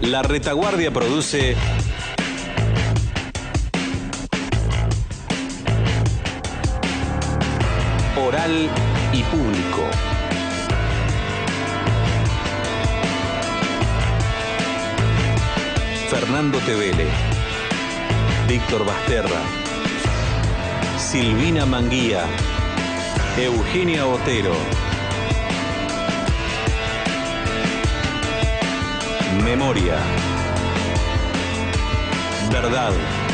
La Retaguardia produce Oral y Público. Fernando Tevele, Víctor Basterra, Silvina Manguía, Eugenia Otero. Memoria, verdad,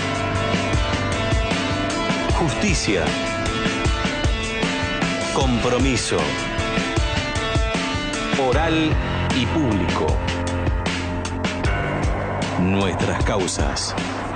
justicia, compromiso, oral y público. Nuestras causas.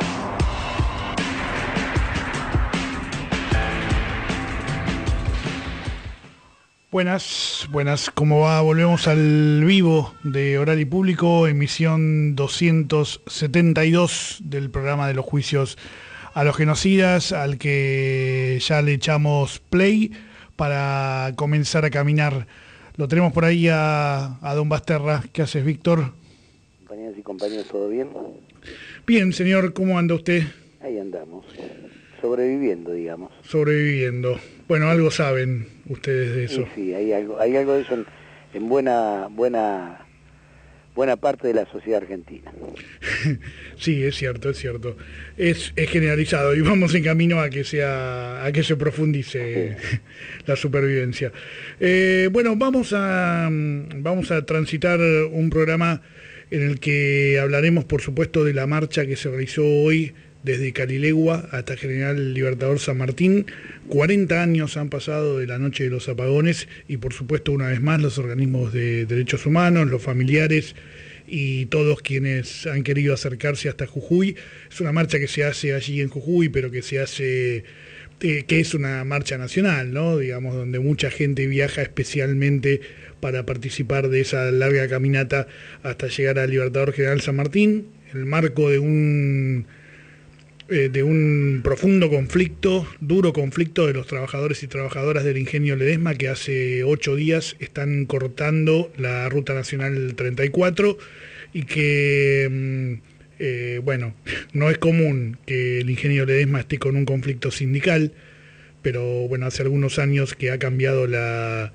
Buenas, ¿cómo va? Volvemos al vivo de Oral y Público, emisión 272 del programa de los juicios a los genocidas, al que ya le echamos play para comenzar a caminar. Lo tenemos por ahí a don Basterra. ¿Qué haces, Víctor? Compañeras y compañeros, ¿todo bien? Bien, señor, ¿cómo anda usted? Ahí andamos, sobreviviendo, digamos. Sobreviviendo. Bueno, algo saben ustedes de eso. Sí, hay algo de eso en buena parte de la sociedad argentina. Sí, es cierto. Es generalizado y vamos en camino a que se profundice la supervivencia. Bueno, vamos a transitar un programa en el que hablaremos, por supuesto, de la marcha que se realizó hoy desde Calilegua hasta General Libertador San Martín. 40 años han pasado de la noche de los apagones y, por supuesto, una vez más, los organismos de derechos humanos, los familiares y todos quienes han querido acercarse hasta Jujuy. Es una marcha que se hace allí en Jujuy, pero que se hace, que es una marcha nacional, ¿no? Digamos, donde mucha gente viaja especialmente para participar de esa larga caminata hasta llegar al Libertador General San Martín, en el marco de un profundo conflicto, duro conflicto de los trabajadores y trabajadoras del Ingenio Ledesma, que hace 8 días están cortando la Ruta Nacional 34 y que, bueno, no es común que el Ingenio Ledesma esté con un conflicto sindical, pero bueno, hace algunos años que ha cambiado la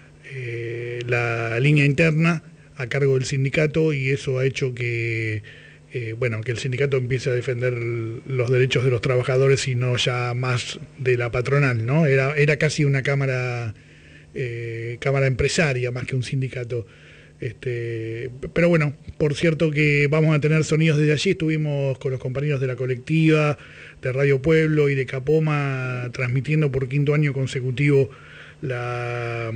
línea interna a cargo del sindicato y eso ha hecho que que el sindicato empiece a defender los derechos de los trabajadores y no ya más de la patronal, ¿no? Era casi una cámara empresaria más que un sindicato. Pero bueno, por cierto que vamos a tener sonidos desde allí. Estuvimos con los compañeros de la colectiva, de Radio Pueblo y de Capoma transmitiendo por 5º año consecutivo la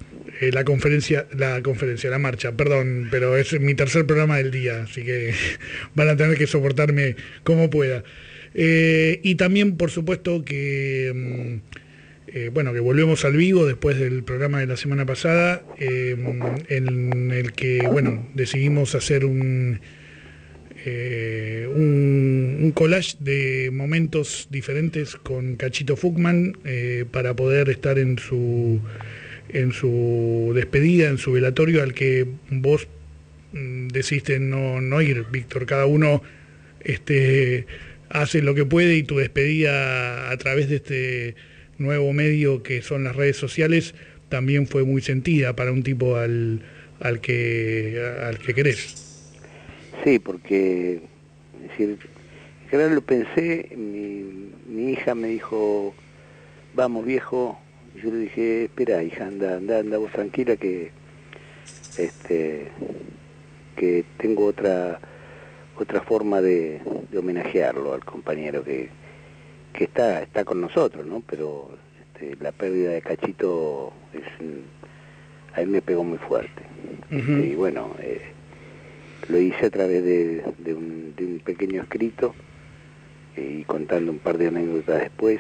marcha, perdón, pero es mi tercer programa del día, así que van a tener que soportarme como pueda. Y también, por supuesto, que que volvemos al vivo después del programa de la semana pasada, en el que, decidimos hacer un collage de momentos diferentes con Cachito Fuchman para poder estar en su despedida, en su velatorio, al que vos decidiste no ir, Víctor. Cada uno hace lo que puede y tu despedida a través de este nuevo medio que son las redes sociales también fue muy sentida para un tipo al que querés. Sí, porque, es decir, en general lo pensé, mi hija me dijo, vamos viejo. Yo le dije, espera hija, anda vos tranquila que tengo otra forma de homenajearlo al compañero que está con nosotros, ¿no? Pero la pérdida de Cachito a mí me pegó muy fuerte. Uh-huh. Y bueno, lo hice a través de un pequeño escrito y contando un par de anécdotas después,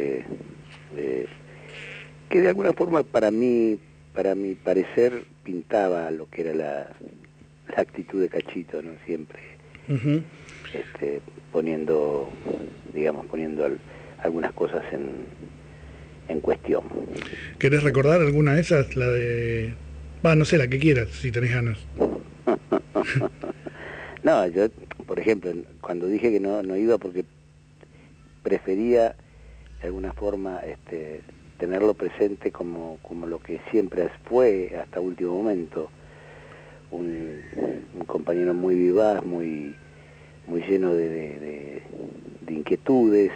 que de alguna forma para mi parecer pintaba lo que era la actitud de Cachito, ¿no? Siempre uh-huh. poniendo algunas cosas en cuestión. ¿Querés recordar alguna de esas? La de... no sé, la que quieras, si tenés ganas. No, yo, por ejemplo, cuando dije que no iba porque prefería de alguna forma tenerlo presente como lo que siempre fue hasta último momento, un compañero muy vivaz, muy lleno de inquietudes,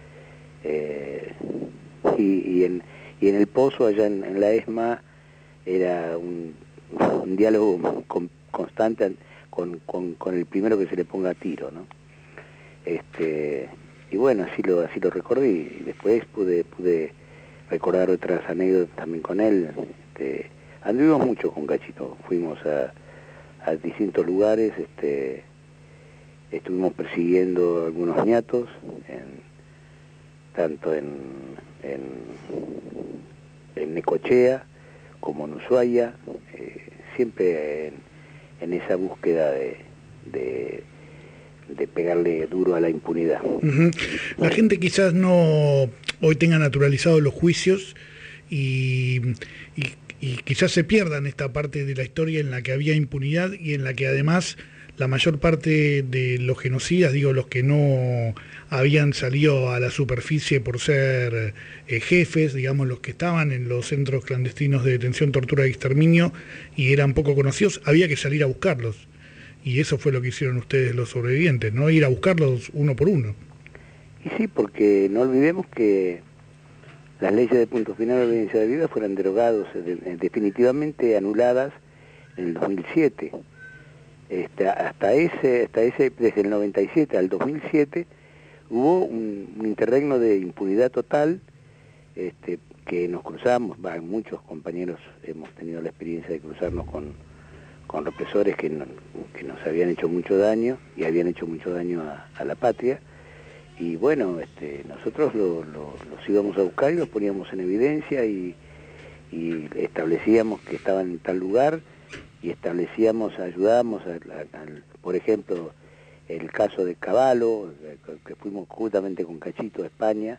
y en el Pozo, allá en la ESMA, era un diálogo constante con el primero que se le ponga a tiro, ¿no? Y bueno, así lo recordí, y después pude recordar otras anécdotas también con él. Anduvimos mucho con Cachito, fuimos a distintos lugares, estuvimos persiguiendo algunos ñatos, tanto en Necochea como en Ushuaia, siempre en esa búsqueda de pegarle duro a la impunidad. Uh-huh. La gente quizás no hoy tenga naturalizados los juicios y quizás se pierdan esta parte de la historia en la que había impunidad y en la que además la mayor parte de los genocidas, digo, los que no habían salido a la superficie por ser jefes, digamos, los que estaban en los centros clandestinos de detención, tortura y exterminio y eran poco conocidos, había que salir a buscarlos. Y eso fue lo que hicieron ustedes los sobrevivientes, ¿no? Ir a buscarlos uno por uno. Y sí, porque no olvidemos que las leyes de punto final de la evidencia de vida fueron derogadas, definitivamente anuladas en el 2007. Hasta ese, desde el 97 al 2007, hubo un interregno de impunidad total, que nos cruzamos, muchos compañeros hemos tenido la experiencia de cruzarnos con represores que nos habían hecho mucho daño y habían hecho mucho daño a la patria, y bueno, nosotros los íbamos a buscar y los poníamos en evidencia y establecíamos que estaban en tal lugar y ayudábamos por ejemplo, el caso de Cavallo, que fuimos justamente con Cachito a España,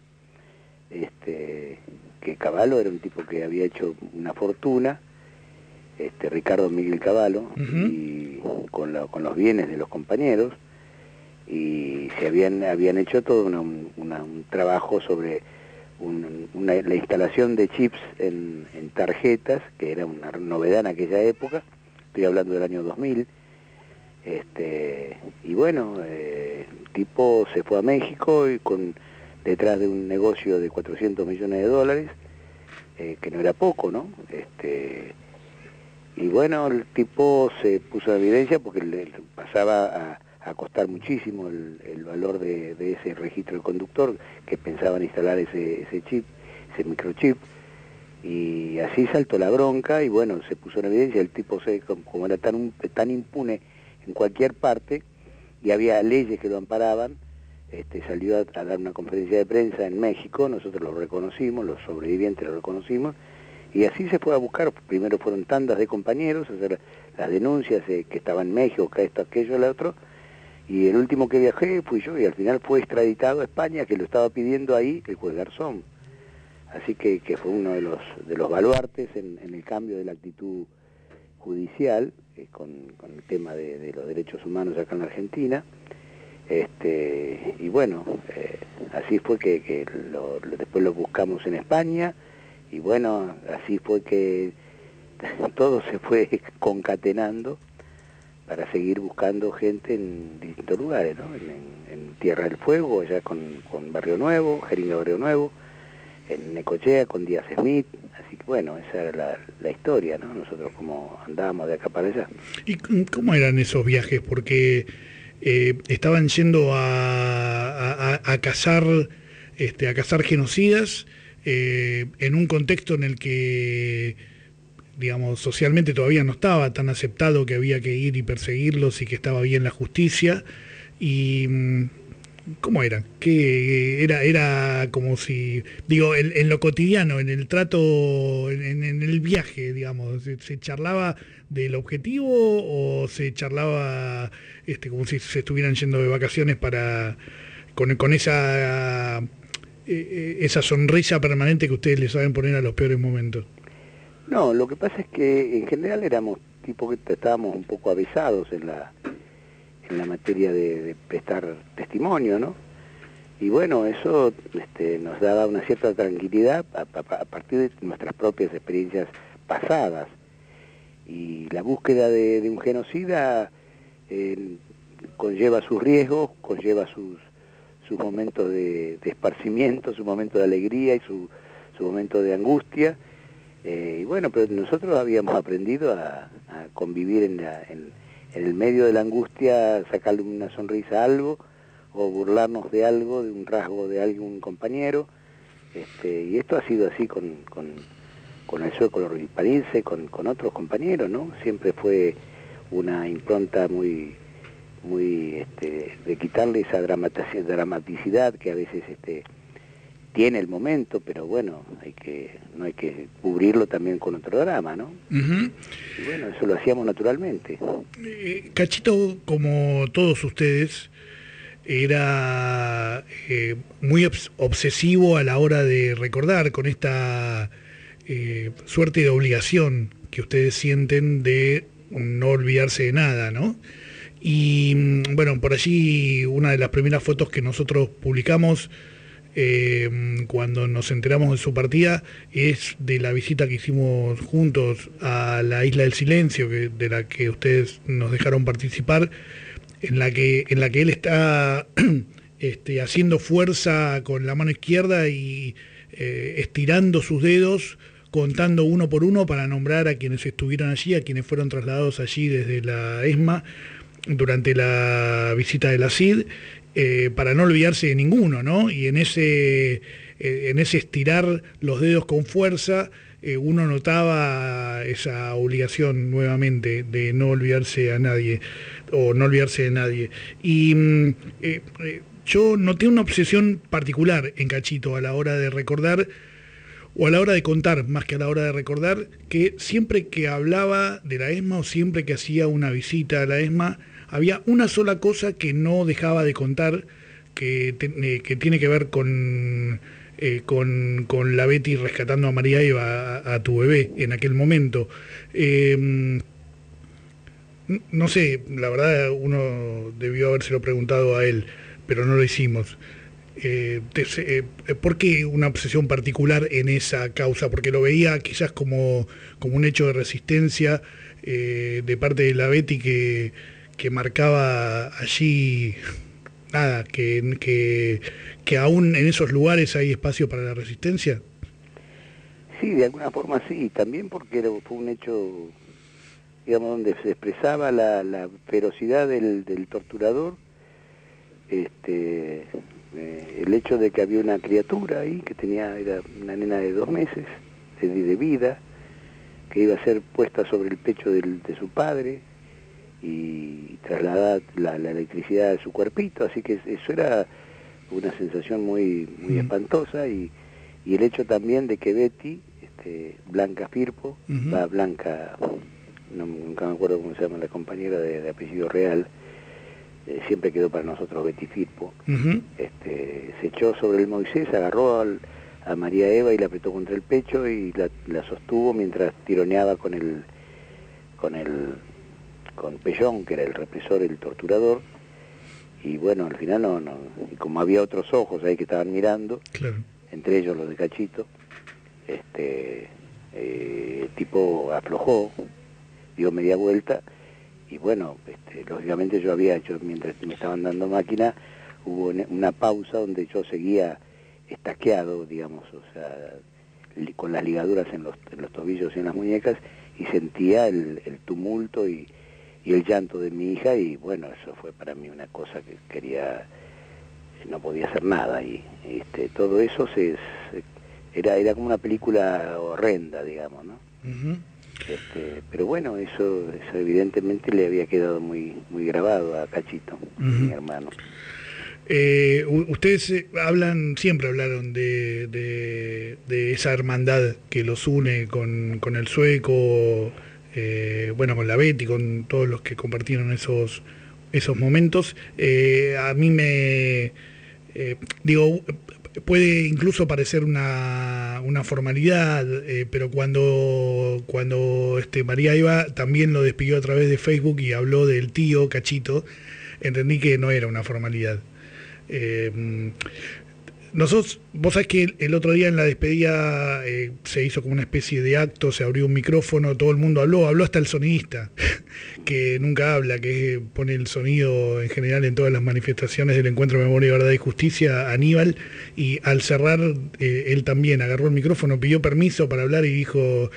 que Cavallo era un tipo que había hecho una fortuna, Ricardo Miguel Cavallo, uh-huh, y con los bienes de los compañeros, y se habían hecho todo un trabajo sobre la instalación de chips en tarjetas, que era una novedad en aquella época, estoy hablando del año 2000, y bueno, el tipo se fue a México y detrás de un negocio de $400 millones, que no era poco, ¿no? Y bueno, el tipo se puso en evidencia porque le pasaba a costar muchísimo el valor de ese registro del conductor, que pensaban instalar ese chip, ese microchip, y así saltó la bronca y bueno, se puso en evidencia. El tipo, como era tan impune en cualquier parte y había leyes que lo amparaban, salió a dar una conferencia de prensa en México, nosotros lo reconocimos, los sobrevivientes lo reconocimos, y así se fue a buscar. Primero fueron tandas de compañeros a hacer las denuncias, que estaba en México, que esto, aquello, el otro, y el último que viajé fui yo, y al final fue extraditado a España, que lo estaba pidiendo ahí el juez Garzón. Así que fue uno de los baluartes en el cambio de la actitud judicial, con el tema de los derechos humanos acá en la Argentina. Y bueno, así fue que después lo buscamos en España, y bueno, así fue que todo se fue concatenando para seguir buscando gente en distintos lugares, ¿no? En Tierra del Fuego, allá con Barrio Nuevo, Jeringa Barrio Nuevo, en Necochea con Díaz Smith, así que bueno, esa era la historia, ¿no? Nosotros como andábamos de acá para allá. ¿Y cómo eran esos viajes? Porque estaban yendo a cazar genocidas, en un contexto en el que, digamos, socialmente todavía no estaba tan aceptado que había que ir y perseguirlos y que estaba bien la justicia. Y ¿cómo era? ¿Qué era como si, digo, en lo cotidiano, en el trato, en el viaje, digamos, se charlaba del objetivo o se charlaba como si se estuvieran yendo de vacaciones con esa sonrisa permanente que ustedes le saben poner a los peores momentos? No, lo que pasa es que en general éramos tipo que estábamos un poco avesados en la materia de prestar testimonio, ¿no? Y bueno, eso nos daba una cierta tranquilidad a partir de nuestras propias experiencias pasadas. Y la búsqueda de un genocida conlleva sus riesgos, conlleva sus momentos de esparcimiento, su momento de alegría y su momento de angustia. Y bueno, pero nosotros habíamos aprendido a convivir en el medio de la angustia, sacarle una sonrisa a algo, o burlarnos de algo, de un rasgo de algún compañero. Y esto ha sido así con el sueco lorguipariense, con otros compañeros, ¿no? Siempre fue una impronta muy de quitarle esa dramaticidad que a veces tiene el momento, pero bueno, no hay que cubrirlo también con otro drama, ¿no? Uh-huh. Y bueno, eso lo hacíamos naturalmente. Cachito, como todos ustedes, era muy obsesivo a la hora de recordar, con esta suerte de obligación que ustedes sienten de no olvidarse de nada, ¿no? Y bueno, por allí una de las primeras fotos que nosotros publicamos cuando nos enteramos de su partida es de la visita que hicimos juntos a la Isla del Silencio, de la que ustedes nos dejaron participar, en la que él está haciendo fuerza con la mano izquierda y estirando sus dedos, contando uno por uno para nombrar a quienes estuvieron allí, a quienes fueron trasladados allí desde la ESMA durante la visita de la CID, para no olvidarse de ninguno, ¿no? Y en ese estirar los dedos con fuerza, uno notaba esa obligación nuevamente de no olvidarse a nadie, o no olvidarse de nadie. Y yo noté una obsesión particular en Cachito a la hora de recordar, o a la hora de contar, más que a la hora de recordar, que siempre que hablaba de la ESMA o siempre que hacía una visita a la ESMA, había una sola cosa que no dejaba de contar, que tiene que ver con la Betty rescatando a María Eva, a tu bebé, en aquel momento. No sé, la verdad uno debió habérselo preguntado a él, pero no lo hicimos. ¿Por qué una obsesión particular en esa causa? Porque lo veía quizás como un hecho de resistencia de parte de la Betty que marcaba allí, nada, que aún en esos lugares hay espacio para la resistencia. Sí, de alguna forma sí, también porque fue un hecho, digamos, donde se expresaba la ferocidad del torturador, el hecho de que había una criatura ahí que era una nena de 2 meses de vida, que iba a ser puesta sobre el pecho de su padre y trasladar la electricidad de su cuerpito, así que eso era una sensación muy espantosa, y el hecho también de que Betty, Blanca Firpo, Blanca, nunca me acuerdo cómo se llama la compañera de apellido real, siempre quedó para nosotros Betty Firpo, se echó sobre el Moisés, agarró a María Eva y la apretó contra el pecho y la sostuvo mientras tironeaba con Pellón, que era el represor, el torturador, y bueno, al final y como había otros ojos ahí que estaban mirando, claro, entre ellos los de Cachito, el tipo aflojó, dio media vuelta, y bueno, lógicamente yo mientras me estaban dando máquina, hubo una pausa donde yo seguía estaqueado, digamos, o sea, con las ligaduras en los tobillos y en las muñecas, y sentía el tumulto y el llanto de mi hija, y bueno, eso fue para mí una cosa que no podía hacer nada, y todo eso era como una película horrenda, digamos, ¿no? Uh-huh. Pero bueno, eso evidentemente le había quedado muy grabado a Cachito, mi hermano. Ustedes siempre hablaron de esa hermandad que los une con el sueco, bueno, con la Betty, con todos los que compartieron esos momentos. A mí puede incluso parecer una formalidad, pero cuando María Eva también lo despidió a través de Facebook y habló del tío Cachito, entendí que no era una formalidad. Nosotros, vos sabés que el otro día en la despedida se hizo como una especie de acto, se abrió un micrófono, todo el mundo habló hasta el sonidista, que nunca habla, que pone el sonido en general en todas las manifestaciones del Encuentro Memoria, Verdad y Justicia, Aníbal, y al cerrar él también agarró el micrófono, pidió permiso para hablar y dijo,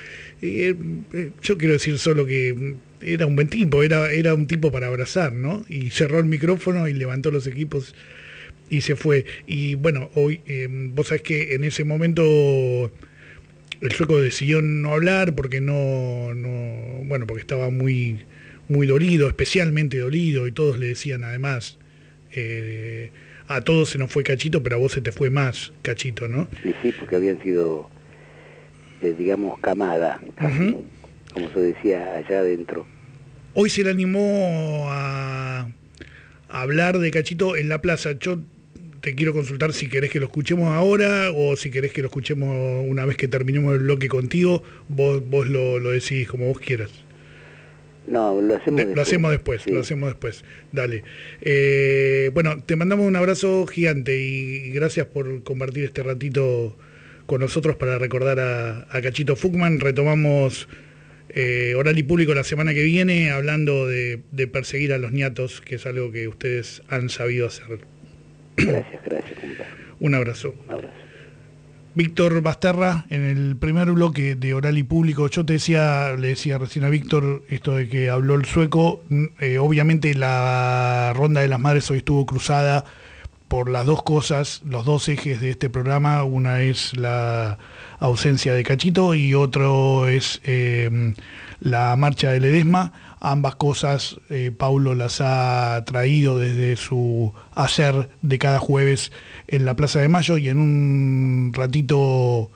yo quiero decir solo que era un buen tipo, era un tipo para abrazar, ¿no? Y cerró el micrófono y levantó los equipos y se fue. Y bueno, hoy vos sabés que en ese momento el Sueco decidió no hablar porque bueno, porque estaba muy dolido, especialmente dolido, y todos le decían además, a todos se nos fue Cachito, pero a vos se te fue más Cachito, ¿no? Sí, porque habían sido, digamos, camada, casi, como se decía allá adentro. Hoy se le animó a hablar de Cachito en la plaza. Yo te quiero consultar si querés que lo escuchemos ahora o si querés que lo escuchemos una vez que terminemos el bloque contigo. Vos lo decidís como vos quieras. No, lo hacemos después. Lo hacemos después. Dale. Bueno, te mandamos un abrazo gigante y gracias por compartir este ratito con nosotros para recordar a Cachito Fuchman. Retomamos Oral y Público la semana que viene hablando de perseguir a los ñatos, que es algo que ustedes han sabido hacer. Gracias, compadre. Un abrazo. Un abrazo. Víctor Basterra, en el primer bloque de Oral y Público, yo le decía recién a Víctor esto de que habló el Sueco. Obviamente la Ronda de las Madres hoy estuvo cruzada por las dos cosas, los dos ejes de este programa. Una es la ausencia de Cachito y otro es la marcha de Ledesma. Ambas cosas Paulo las ha traído desde su hacer de cada jueves en la Plaza de Mayo, y en un ratito,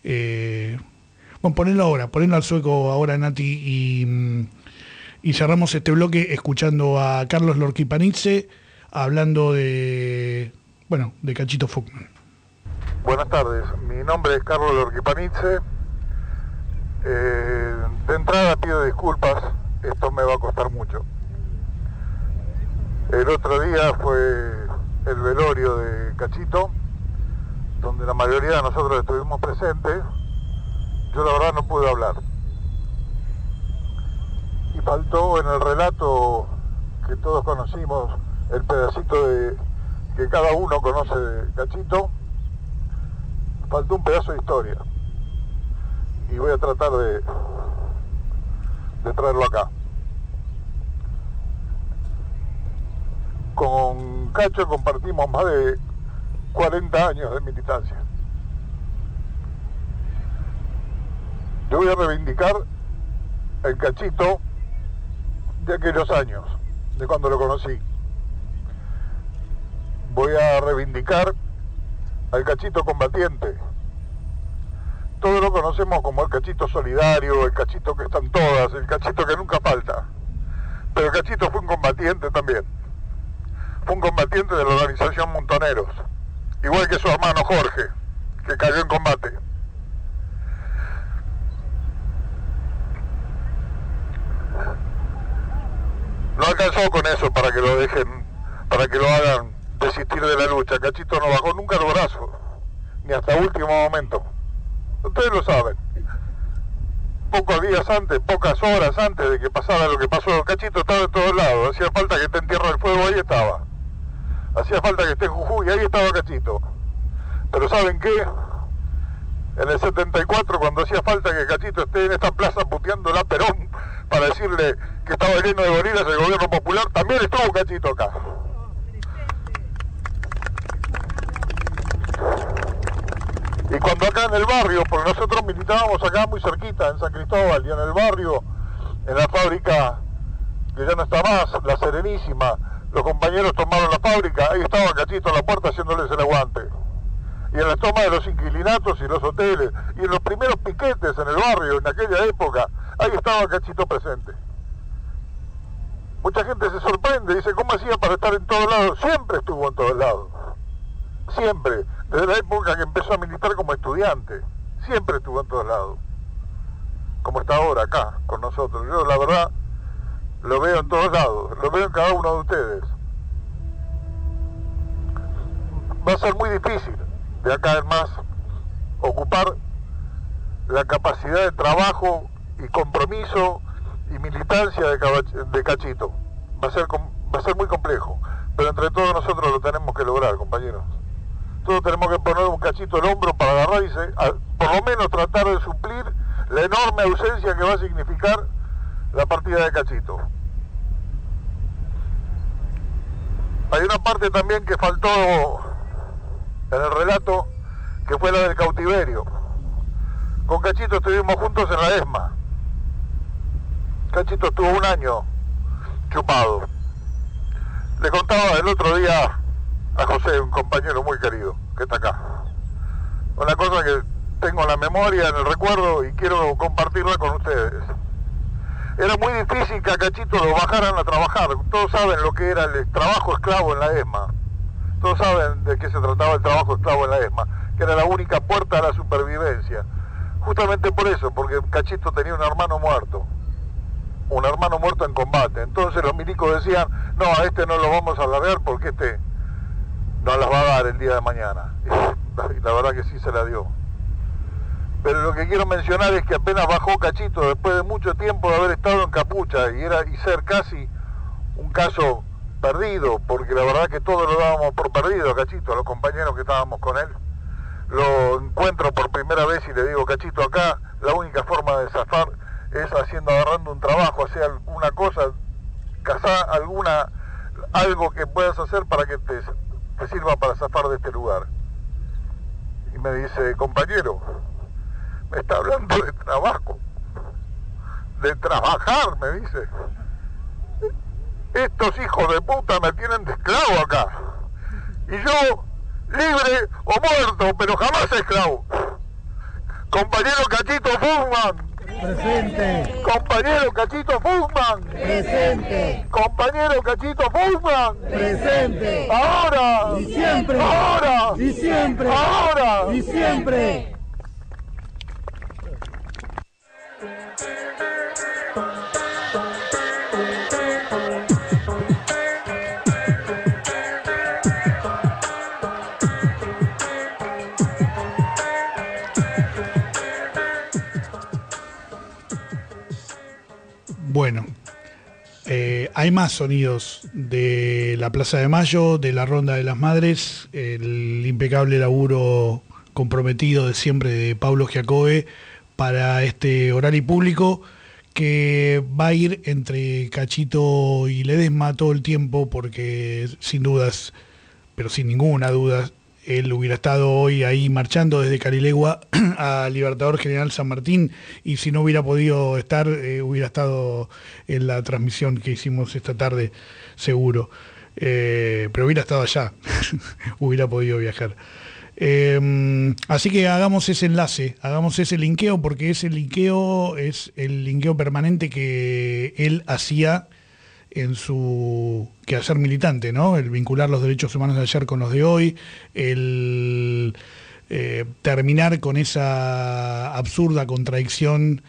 bueno, ponelo al Sueco ahora, Nati, y cerramos este bloque escuchando a Carlos Lorquipanidze hablando de Cachito Fuchman. Buenas tardes, mi nombre es Carlos Lorquipanidze. De entrada pido disculpas, esto me va a costar mucho. El otro día fue el velorio de Cachito, donde la mayoría de nosotros estuvimos presentes. Yo la verdad no pude hablar. Y faltó en el relato que todos conocimos, el pedacito que cada uno conoce de Cachito, faltó un pedazo de historia. Y voy a tratar de traerlo acá. Con Cacho compartimos más de 40 años de militancia. Yo voy a reivindicar el Cachito de aquellos años, de cuando lo conocí. Voy a reivindicar al Cachito combatiente. Todos lo conocemos como el Cachito solidario, el Cachito que están todas, el Cachito que nunca falta. Pero el Cachito fue un combatiente también. Fue un combatiente de la organización Montoneros, igual que su hermano Jorge, que cayó en combate. No alcanzó con eso para que lo dejen, para que lo hagan desistir de la lucha. Cachito no bajó nunca el brazo, ni hasta último momento. Ustedes lo saben. Pocos días antes, pocas horas antes de que pasara lo que pasó, Cachito estaba de todos lados. Hacía falta que esté en Tierra del Fuego, ahí estaba. Hacía falta que esté en Jujuy, ahí estaba Cachito. Pero ¿saben qué? En el 74, cuando hacía falta que Cachito esté en esta plaza puteando la Perón para decirle que estaba lleno de gorilas el gobierno popular, también estuvo Cachito acá. Y cuando acá en el barrio, porque nosotros militábamos acá muy cerquita, en San Cristóbal, y en el barrio, en la fábrica que ya no está más, la Serenísima, los compañeros tomaron la fábrica, ahí estaba Cachito en la puerta haciéndoles el aguante. Y en la toma de los inquilinatos y los hoteles, y en los primeros piquetes en el barrio, en aquella época, ahí estaba Cachito presente. Mucha gente se sorprende, dice, ¿cómo hacía para estar en todos lados? Siempre estuvo en todos lados. Siempre, desde la época que empezó a militar como estudiante, siempre estuvo en todos lados, como está ahora acá con nosotros. Yo la verdad lo veo en todos lados, lo veo en cada uno de ustedes. va a ser muy difícil de acá en más ocupar la capacidad de trabajo y compromiso y militancia de Cachito. Va a ser muy complejo, pero entre todos nosotros lo tenemos que lograr, compañeros. Todos tenemos que poner un cachito al hombro para agarrar y por lo menos tratar de suplir la enorme ausencia que va a significar la partida de Cachito. Hay una parte también que faltó en el relato, que fue la del cautiverio. Con Cachito estuvimos juntos en la ESMA. Cachito estuvo 1 año chupado. Le contaba el otro día a José, un compañero muy querido, que está acá, una cosa que tengo en la memoria, en el recuerdo, y quiero compartirla con ustedes. Era muy difícil que a Cachito lo bajaran a trabajar. Todos saben lo que era el trabajo esclavo en la ESMA. Todos saben de qué se trataba el trabajo esclavo en la ESMA, que era la única puerta a la supervivencia. Justamente por eso, porque Cachito tenía un hermano muerto en combate. Entonces los milicos decían, no, a este no lo vamos a largar porque este no las va a dar el día de mañana. Y la verdad que sí se la dio. Pero lo que quiero mencionar es que apenas bajó Cachito, después de mucho tiempo de haber estado en capucha y ser casi un caso perdido, porque la verdad que todos lo dábamos por perdido a Cachito, a los compañeros que estábamos con él. Lo encuentro por primera vez y le digo, Cachito, acá la única forma de zafar es agarrando un trabajo, hacer alguna cosa, cazar algo que puedas hacer para que te sirva para zafar de este lugar. Y me dice, compañero, me está hablando de trabajo, de trabajar, me dice. Estos hijos de puta me tienen de esclavo acá. Y yo, libre o muerto, pero jamás esclavo. Compañero Cachito Fuchman. Presente. Compañero Cachito Fuchman. Presente. Compañero Cachito Fuchman. Presente. Ahora. Y siempre. Ahora. Y siempre. Ahora. Y siempre. Bueno, hay más sonidos de la Plaza de Mayo, de la Ronda de las Madres, el impecable laburo comprometido de siempre de Pablo Giacobbe para este horario público que va a ir entre Cachito y Ledesma todo el tiempo, porque sin dudas, pero sin ninguna duda, él hubiera estado hoy ahí marchando desde Carilegua a Libertador General San Martín, y si no hubiera podido estar, hubiera estado en la transmisión que hicimos esta tarde, seguro. Pero hubiera estado allá, hubiera podido viajar. Así que hagamos ese enlace, hagamos ese linkeo, porque ese linkeo es el linkeo permanente que él hacía en su quehacer militante, ¿no? El vincular los derechos humanos de ayer con los de hoy, el terminar con esa absurda contradicción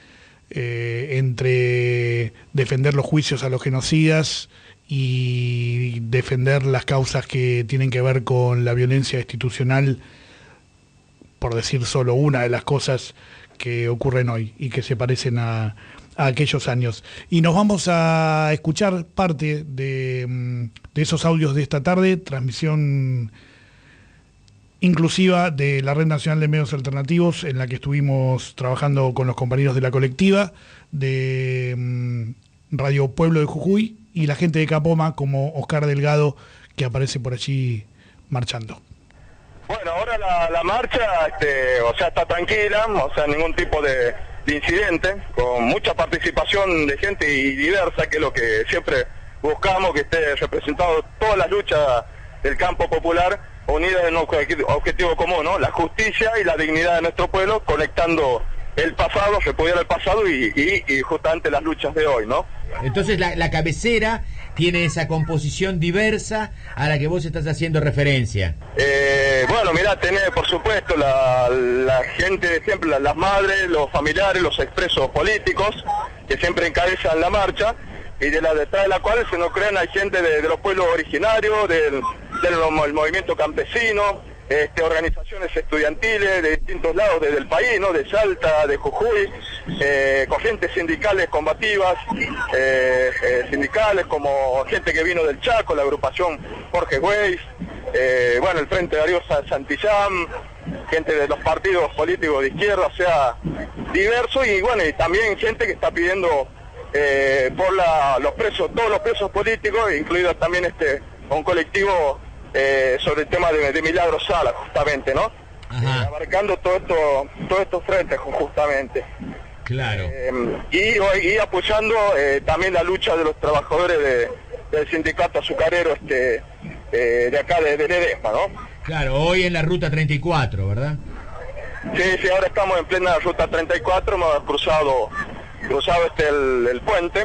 entre defender los juicios a los genocidas y defender las causas que tienen que ver con la violencia institucional, por decir solo una de las cosas que ocurren hoy y que se parecen a aquellos años. Y nos vamos a escuchar parte de esos audios de esta tarde, transmisión inclusiva de la Red Nacional de Medios Alternativos, en la que estuvimos trabajando con los compañeros de la colectiva de Radio Pueblo de Jujuy y la gente de Capoma, como Oscar Delgado, que aparece por allí marchando. Bueno, ahora la marcha, está tranquila, ningún tipo de incidente, con mucha participación de gente y diversa, que es lo que siempre buscamos, que esté representado todas las luchas del campo popular, unidas en un objetivo común, ¿no? La justicia y la dignidad de nuestro pueblo, conectando el pasado, repudiar el pasado y justamente las luchas de hoy, ¿no? Entonces la cabecera tiene esa composición diversa a la que vos estás haciendo referencia. Bueno, mirá, tenés por supuesto la gente de siempre, las madres, los familiares, los expresos políticos que siempre encabezan la marcha, y detrás de la cual se nos crean hay gente de los pueblos originarios, el movimiento campesino, organizaciones estudiantiles de distintos lados del país, ¿no? De Salta, de Jujuy, corrientes sindicales combativas, sindicales como gente que vino del Chaco, la agrupación Jorge Weiss, bueno, el Frente de Darío Santillán, gente de los partidos políticos de izquierda, o sea, diversos, y bueno, y también gente que está pidiendo por los presos, todos los presos políticos, incluido también un colectivo sobre el tema de Milagro Sala, justamente, ¿no? Abarcando todos estos frentes, justamente. Claro. Y apoyando también la lucha de los trabajadores del sindicato azucarero de acá de Ledesma, ¿no? Claro, hoy en la ruta 34, ¿verdad? Sí, ahora estamos en plena ruta 34, hemos cruzado el puente,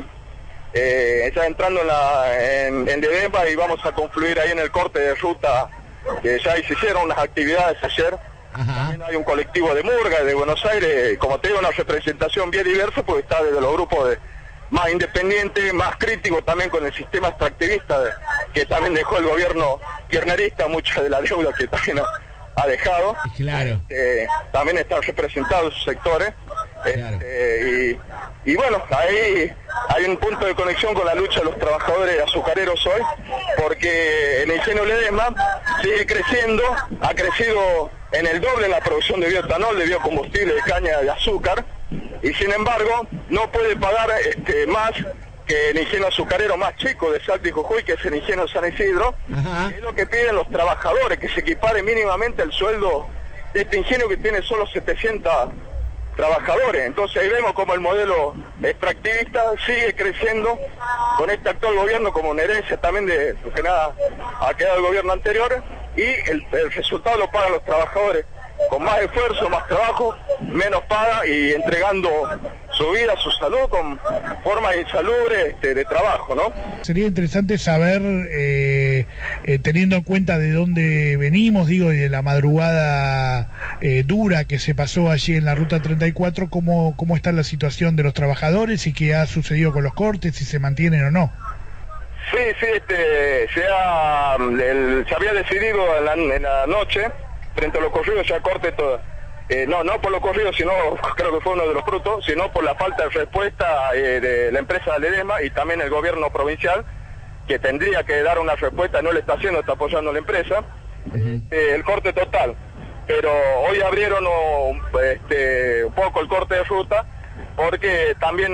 ya entrando en Ledesma, y vamos a confluir ahí en el corte de ruta, que ya se hicieron unas actividades ayer. También hay un colectivo de Murga, de Buenos Aires, como te digo, una representación bien diversa, porque está desde los grupos más independientes, más críticos también con el sistema extractivista que también dejó el gobierno kirchnerista, mucha de la deuda que también ha dejado. Claro. También están representados esos sectores. Claro. Y bueno, ahí hay un punto de conexión con la lucha de los trabajadores azucareros hoy, porque el ingenio Ledesma sigue creciendo, ha crecido en el doble en la producción de bioetanol, de biocombustible, de caña de azúcar, y sin embargo no puede pagar más que el ingenio azucarero más chico de Salta y Jujuy, que es el ingenio San Isidro. Es lo que piden los trabajadores, que se equipare mínimamente el sueldo de este ingenio, que tiene solo 700 trabajadores. Entonces ahí vemos como el modelo extractivista sigue creciendo con este actual gobierno, como una herencia también de lo que nada ha quedado el gobierno anterior, y el resultado lo pagan los trabajadores con más esfuerzo, más trabajo, menos paga, y entregando su vida, su salud, con formas insalubres de trabajo, ¿no? Sería interesante saber, teniendo en cuenta de dónde venimos, digo, y de la madrugada dura que se pasó allí en la Ruta 34, cómo está la situación de los trabajadores y qué ha sucedido con los cortes, si se mantienen o no. Sí, se había decidido en la noche, frente a los corridos, ya corte todo. No por los corridos, sino, creo que fue uno de los frutos, sino por la falta de respuesta de la empresa Ledesma y también el gobierno provincial, que tendría que dar una respuesta, no le está haciendo, está apoyando a la empresa, el corte total. Pero hoy abrieron un poco el corte de ruta, porque también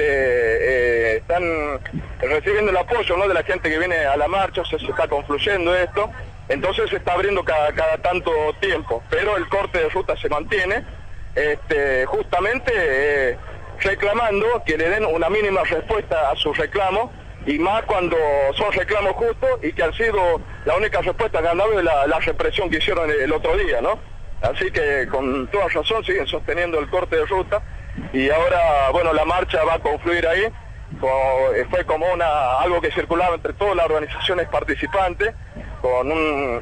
están recibiendo el apoyo, ¿no?, de la gente que viene a la marcha, se está confluyendo esto. Entonces se está abriendo cada tanto tiempo, pero el corte de ruta se mantiene, justamente reclamando que le den una mínima respuesta a sus reclamos, y más cuando son reclamos justos y que han sido la única respuesta que han dado de la represión que hicieron el otro día, ¿no? Así que con toda razón siguen sosteniendo el corte de ruta, y ahora, bueno, la marcha va a confluir ahí. Fue como algo que circulaba entre todas las organizaciones participantes, con un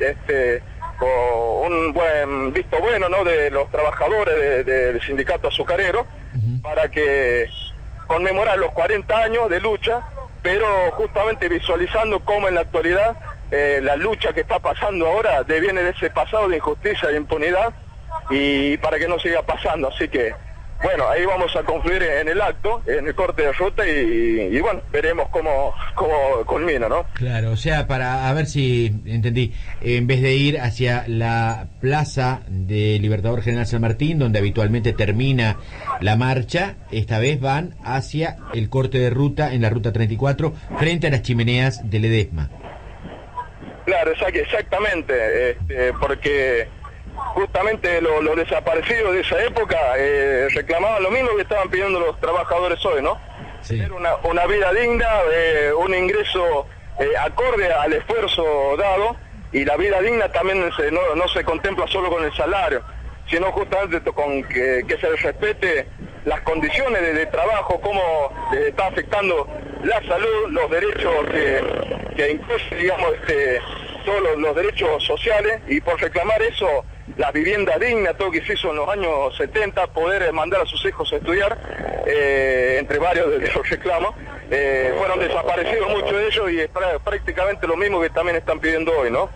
buen visto bueno, ¿no?, de los trabajadores del sindicato azucarero, para que conmemorar los 40 años de lucha, pero justamente visualizando cómo en la actualidad la lucha que está pasando ahora deviene de ese pasado de injusticia e impunidad, y para que no siga pasando. Así que bueno, ahí vamos a confluir en el acto, en el corte de ruta, y bueno, veremos cómo culmina, ¿no? Claro, o sea, para a ver si entendí, en vez de ir hacia la plaza de Libertador General San Martín, donde habitualmente termina la marcha, esta vez van hacia el corte de ruta en la Ruta 34, frente a las chimeneas de Ledesma. Claro, exactamente, porque justamente los desaparecidos de esa época reclamaban lo mismo que estaban pidiendo los trabajadores hoy, ¿no? Sí. Tener una vida digna, un ingreso acorde al esfuerzo dado, y la vida digna también no se contempla solo con el salario, sino justamente con que se respete las condiciones de trabajo, cómo está afectando la salud, los derechos que incluye, digamos, todos los derechos sociales, y por reclamar eso, la vivienda digna, todo que se hizo en los años 70, poder mandar a sus hijos a estudiar, entre varios de los reclamos, fueron desaparecidos muchos de ellos, y es prácticamente lo mismo que también están pidiendo hoy, ¿no?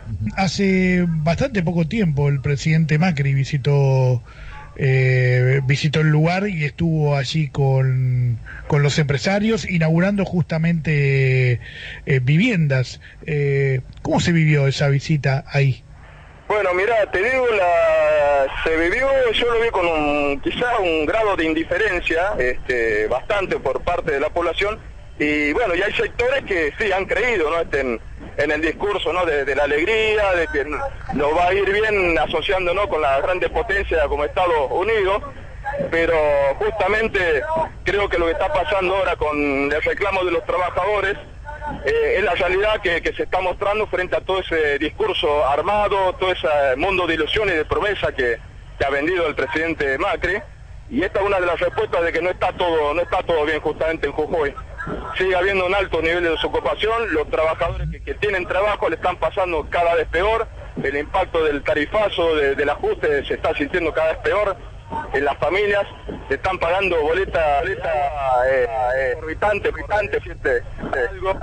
Hace bastante poco tiempo el presidente Macri visitó el lugar y estuvo allí con los empresarios inaugurando justamente viviendas. ¿Cómo se vivió esa visita ahí? Bueno, mirá, te digo, se vivió, yo lo vi con quizás un grado de indiferencia, bastante por parte de la población, y bueno, y hay sectores que sí han creído, ¿no? En el discurso, ¿no? De la alegría, de que nos va a ir bien asociándonos con las grandes potencias como Estados Unidos, pero justamente creo que lo que está pasando ahora con el reclamo de los trabajadores es la realidad que se está mostrando frente a todo ese discurso armado, todo ese mundo de ilusiones y de promesa que ha vendido el presidente Macri, y esta es una de las respuestas de que no está todo bien justamente en Jujuy. Sigue habiendo un alto nivel de desocupación, los trabajadores que tienen trabajo le están pasando cada vez peor, el impacto del tarifazo, del ajuste se está sintiendo cada vez peor, en las familias se están pagando boletas exorbitantes, algo.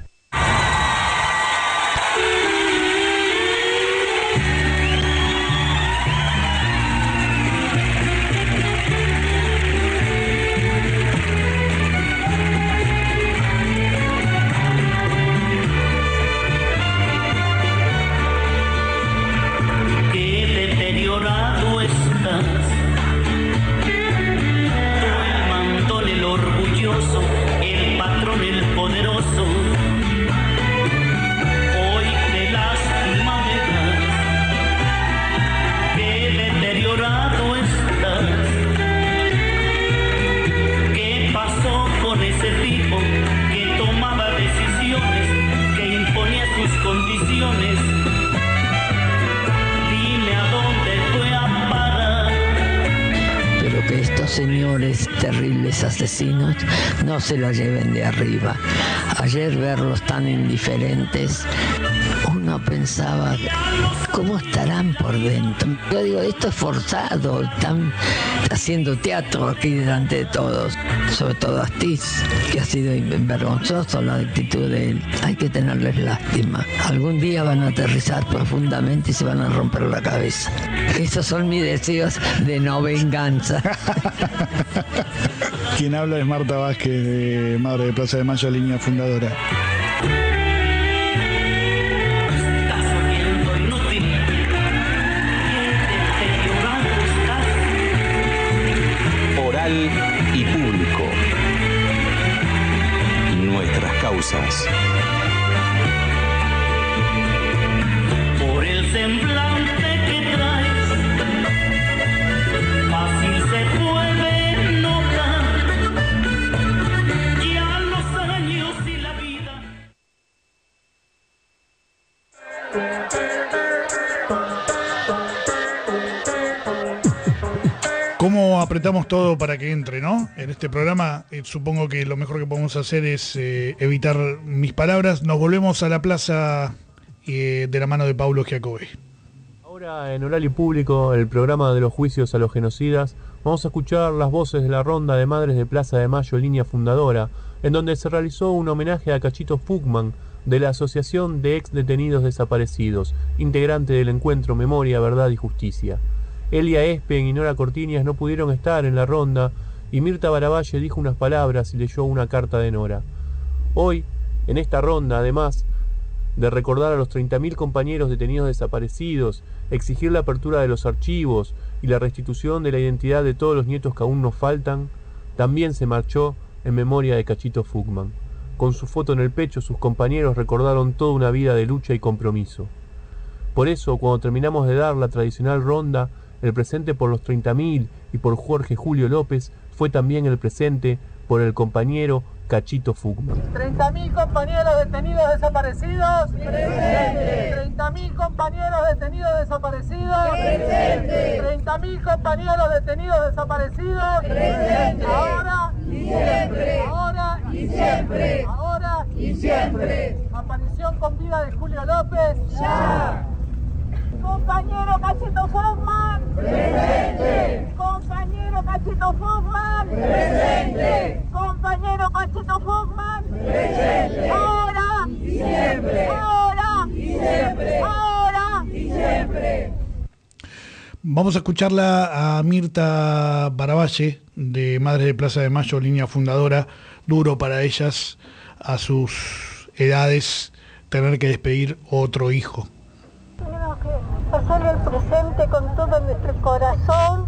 El patrón, el poderoso, hoy te lástima me das, qué deteriorado estás, qué pasó con ese tipo que tomaba decisiones, que imponía sus condiciones, dime a dónde fue a parar. Pero que estos señores terribles asesinos no se la lleven de arriba. Ayer verlos tan indiferentes, uno pensaba, ¿cómo estarán por dentro? Yo digo, esto es forzado, están haciendo teatro aquí delante de todos, sobre todo Astiz, que ha sido vergonzoso la actitud de él. Hay que tenerles lástima. Algún día van a aterrizar profundamente y se van a romper la cabeza. Esos son mis deseos de no venganza. Quien habla es Marta Vázquez, de Madre de Plaza de Mayo, línea fundadora. Oral y público. Nuestras causas. Por el semblante que traes, fácil se puede notar, ya los años y la vida. ¿Cómo apretamos todo para que entre, no? En este programa supongo que lo mejor que podemos hacer es evitar mis palabras. Nos volvemos a la plaza de la mano de Paulo Giacobbe. Ahora en Oral y Público, el programa de los juicios a los genocidas, vamos a escuchar las voces de la ronda de madres de Plaza de Mayo, línea fundadora, en donde se realizó un homenaje a Cachito Fugman, de la Asociación de Ex Detenidos Desaparecidos, integrante del encuentro Memoria, Verdad y Justicia. Elia Espen y Nora Cortiñas no pudieron estar en la ronda y Mirta Baravalle dijo unas palabras y leyó una carta de Nora. Hoy, en esta ronda, además de recordar a los 30.000 compañeros detenidos desaparecidos, exigir la apertura de los archivos y la restitución de la identidad de todos los nietos que aún nos faltan, también se marchó en memoria de Cachito Fugman. Con su foto en el pecho, sus compañeros recordaron toda una vida de lucha y compromiso. Por eso, cuando terminamos de dar la tradicional ronda, el presente por los 30.000 y por Jorge Julio López fue también el presente por el compañero Cachito Fugman. 30.000 compañeros detenidos desaparecidos. Presente. 30.000 compañeros detenidos desaparecidos. Presente. 30.000 compañeros detenidos desaparecidos. Presente. Ahora y siempre. Ahora y siempre. Ahora y siempre. Aparición con vida de Julio López. Ya. Compañero Cachito Fugman. Presente. Compañero Cachito Fugman. Presente. Compañero Cachito Fugman. Presente. Ahora y siempre. Ahora y siempre. Ahora Vamos a escucharla a Mirta Baravalle, de Madres de Plaza de Mayo, línea fundadora. Duro para ellas, a sus edades, tener que despedir otro hijo. Tenemos que pasar el presente con todo nuestro corazón,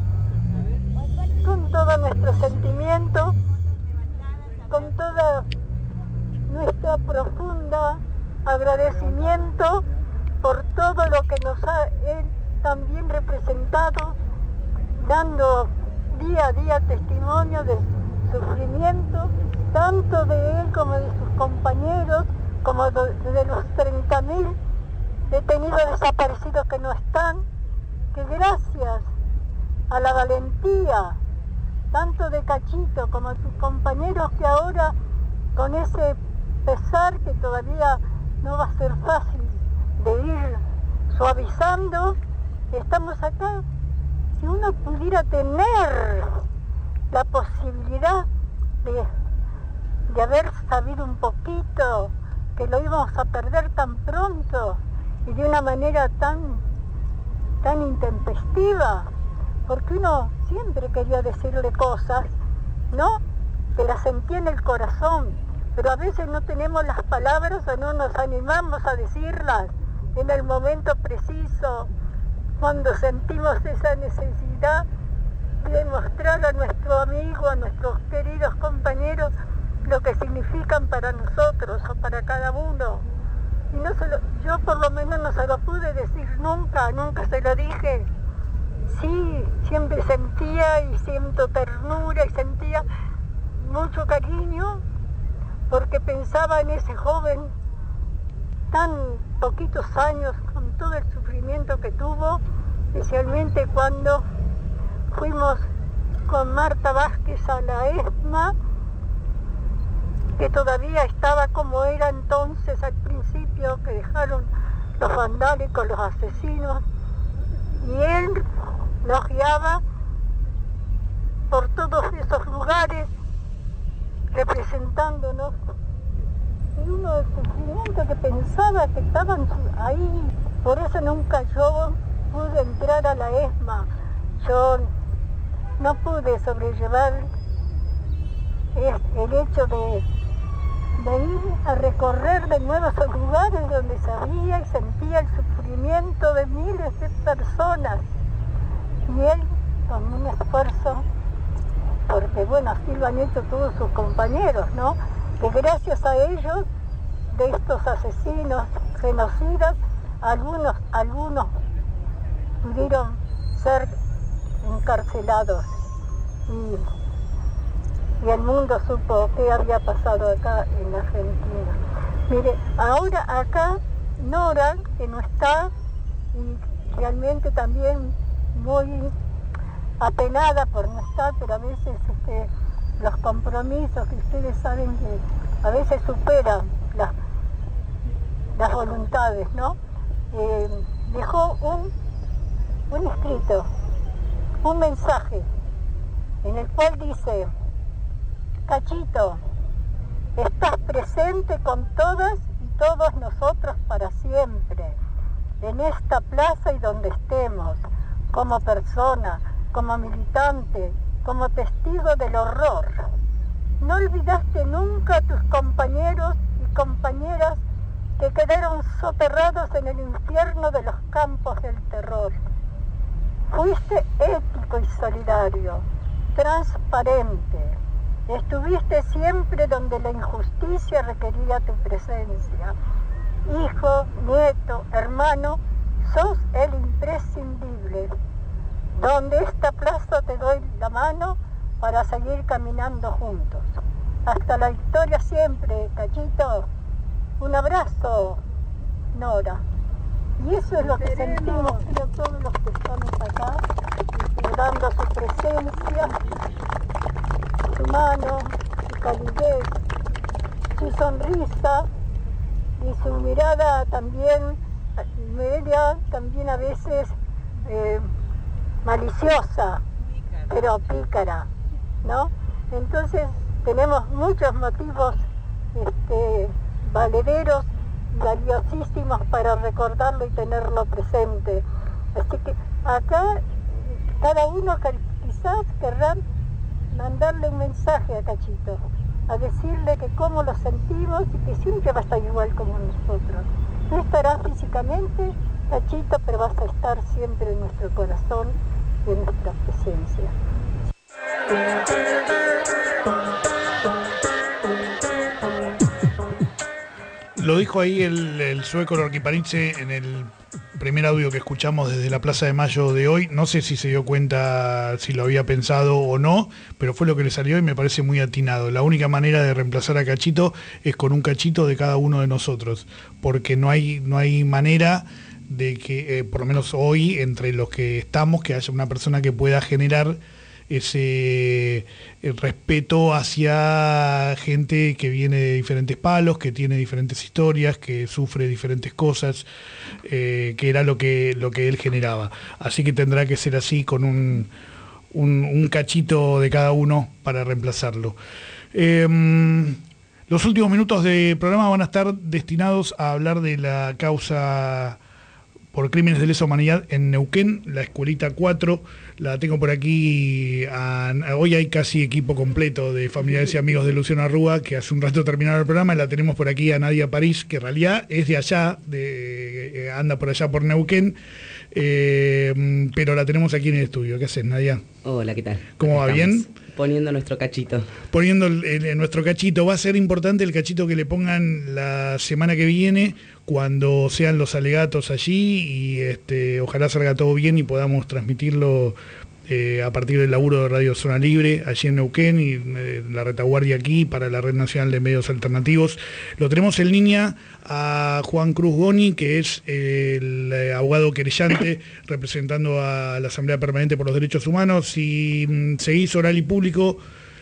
con todo nuestro sentimiento, con toda nuestra profunda agradecimiento por todo lo que nos ha él también representado, dando día a día testimonio de sufrimiento, tanto de él como de sus compañeros, como de los 30.000 detenidos desaparecidos que no están, que gracias a la valentía tanto de Cachito como de sus compañeros, que ahora con ese pesar que todavía no va a ser fácil de ir suavizando, estamos acá. Si uno pudiera tener la posibilidad de haber sabido un poquito que lo íbamos a perder tan pronto y de una manera tan intempestiva, porque uno siempre quería decirle cosas, ¿no?, que las sentía en el corazón, pero a veces no tenemos las palabras o no nos animamos a decirlas en el momento preciso, cuando sentimos esa necesidad de demostrar a nuestro amigo, a nuestros queridos compañeros, lo que significan para nosotros o para cada uno. Y yo por lo menos no se lo pude decir nunca se lo dije. Sí, siempre sentía y siento ternura y sentía mucho cariño, porque pensaba en ese joven tan poquitos años, con todo el sufrimiento que tuvo, especialmente cuando fuimos con Marta Vázquez a la ESMA, que todavía estaba como era entonces al principio, que dejaron los vandálicos, los asesinos, y él nos guiaba por todos esos lugares representándonos, y uno del sufrimiento que pensaba que estaban ahí. Por eso nunca yo pude entrar a la ESMA, yo no pude sobrellevar el hecho de ir a recorrer de nuevo esos lugares donde sabía y sentía el sufrimiento de miles de personas, y él con un esfuerzo, porque bueno, así lo han hecho todos sus compañeros, ¿no?, que gracias a ellos, de estos asesinos genocidas, algunos pudieron ser encarcelados, y el mundo supo qué había pasado acá en la Argentina. Mire, ahora acá Nora, que no está, y realmente también muy apenada por no estar, pero a veces los compromisos, que ustedes saben que a veces superan las voluntades, ¿no? Dejó un escrito, un mensaje, en el cual dice: Cachito, estás presente con todas y todos nosotros para siempre, en esta plaza y donde estemos, como persona, como militante, como testigo del horror. No olvidaste nunca a tus compañeros y compañeras que quedaron soterrados en el infierno de los campos del terror. Fuiste ético y solidario, transparente. Estuviste siempre donde la injusticia requería tu presencia. Hijo, nieto, hermano, sos el imprescindible. Donde esta plaza te doy la mano para seguir caminando juntos. Hasta la victoria siempre, Cachito. Un abrazo, Nora. Y eso es lo que sentimos, creo, todos los que estamos acá, dando su presencia, su mano, su calidez, su sonrisa y su mirada también, media, también a veces maliciosa, pero pícara, ¿no? Entonces tenemos muchos motivos valederos, valiosísimos para recordarlo y tenerlo presente. Así que acá Cada uno quizás querrá mandarle un mensaje a Cachito, a decirle que cómo lo sentimos y que siempre va a estar igual como nosotros. No estará físicamente, Cachito, pero vas a estar siempre en nuestro corazón y en nuestra presencia. Lo dijo ahí el sueco Lorquiparitze en el primer audio que escuchamos desde la Plaza de Mayo de hoy. No sé si se dio cuenta, si lo había pensado o no, pero fue lo que le salió y me parece muy atinado. La única manera de reemplazar a Cachito es con un cachito de cada uno de nosotros, porque no hay manera de que, por lo menos hoy, entre los que estamos, que haya una persona que pueda generar ese respeto hacia gente que viene de diferentes palos, que tiene diferentes historias, que sufre diferentes cosas, que era lo que él generaba. Así que tendrá que ser así, con un cachito de cada uno para reemplazarlo. Los últimos minutos del programa van a estar destinados a hablar de la causa por crímenes de lesa humanidad en Neuquén, la Escuelita 4. La tengo por aquí. Hoy hay casi equipo completo de familiares y amigos de Luciano Arrúa, que hace un rato terminaron el programa. La tenemos por aquí a Nadia París, que en realidad es de allá, anda por allá por Neuquén, pero la tenemos aquí en el estudio. ¿Qué haces, Nadia? Hola, ¿qué tal? ¿Cómo va? ¿Bien? Poniendo nuestro cachito. Poniendo nuestro cachito. Va a ser importante el cachito que le pongan la semana que viene, cuando sean los alegatos allí, y ojalá salga todo bien y podamos transmitirlo a partir del laburo de Radio Zona Libre allí en Neuquén y la retaguardia aquí para la Red Nacional de Medios Alternativos. Lo tenemos en línea a Juan Cruz Goni, que es el abogado querellante representando a la Asamblea Permanente por los Derechos Humanos. Si seguís Oral y Público,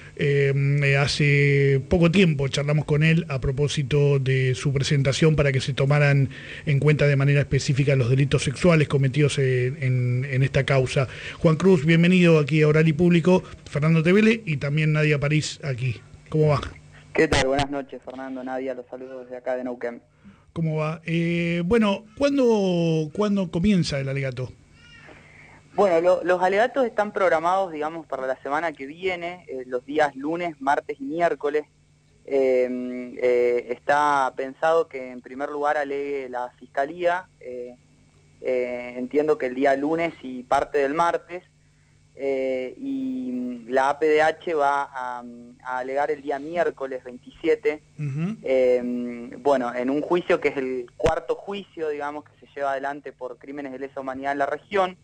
hace poco tiempo charlamos con él a propósito de su presentación para que se tomaran en cuenta de manera específica los delitos sexuales cometidos en esta causa. Juan Cruz, bienvenido aquí a Oral y Público. Fernando Tevele y también Nadia París aquí. ¿Cómo va? ¿Qué tal? Buenas noches, Fernando, Nadia, los saludos desde acá de Neuquén. ¿Cómo va? Bueno, ¿cuándo comienza el alegato? Bueno, los alegatos están programados, digamos, para la semana que viene, los días lunes, martes y miércoles. Está pensado que en primer lugar alegue la Fiscalía, entiendo que el día lunes y parte del martes, y la APDH va a alegar el día miércoles 27, bueno, en un juicio que es el cuarto juicio, digamos, que se lleva adelante por crímenes de lesa humanidad en la región.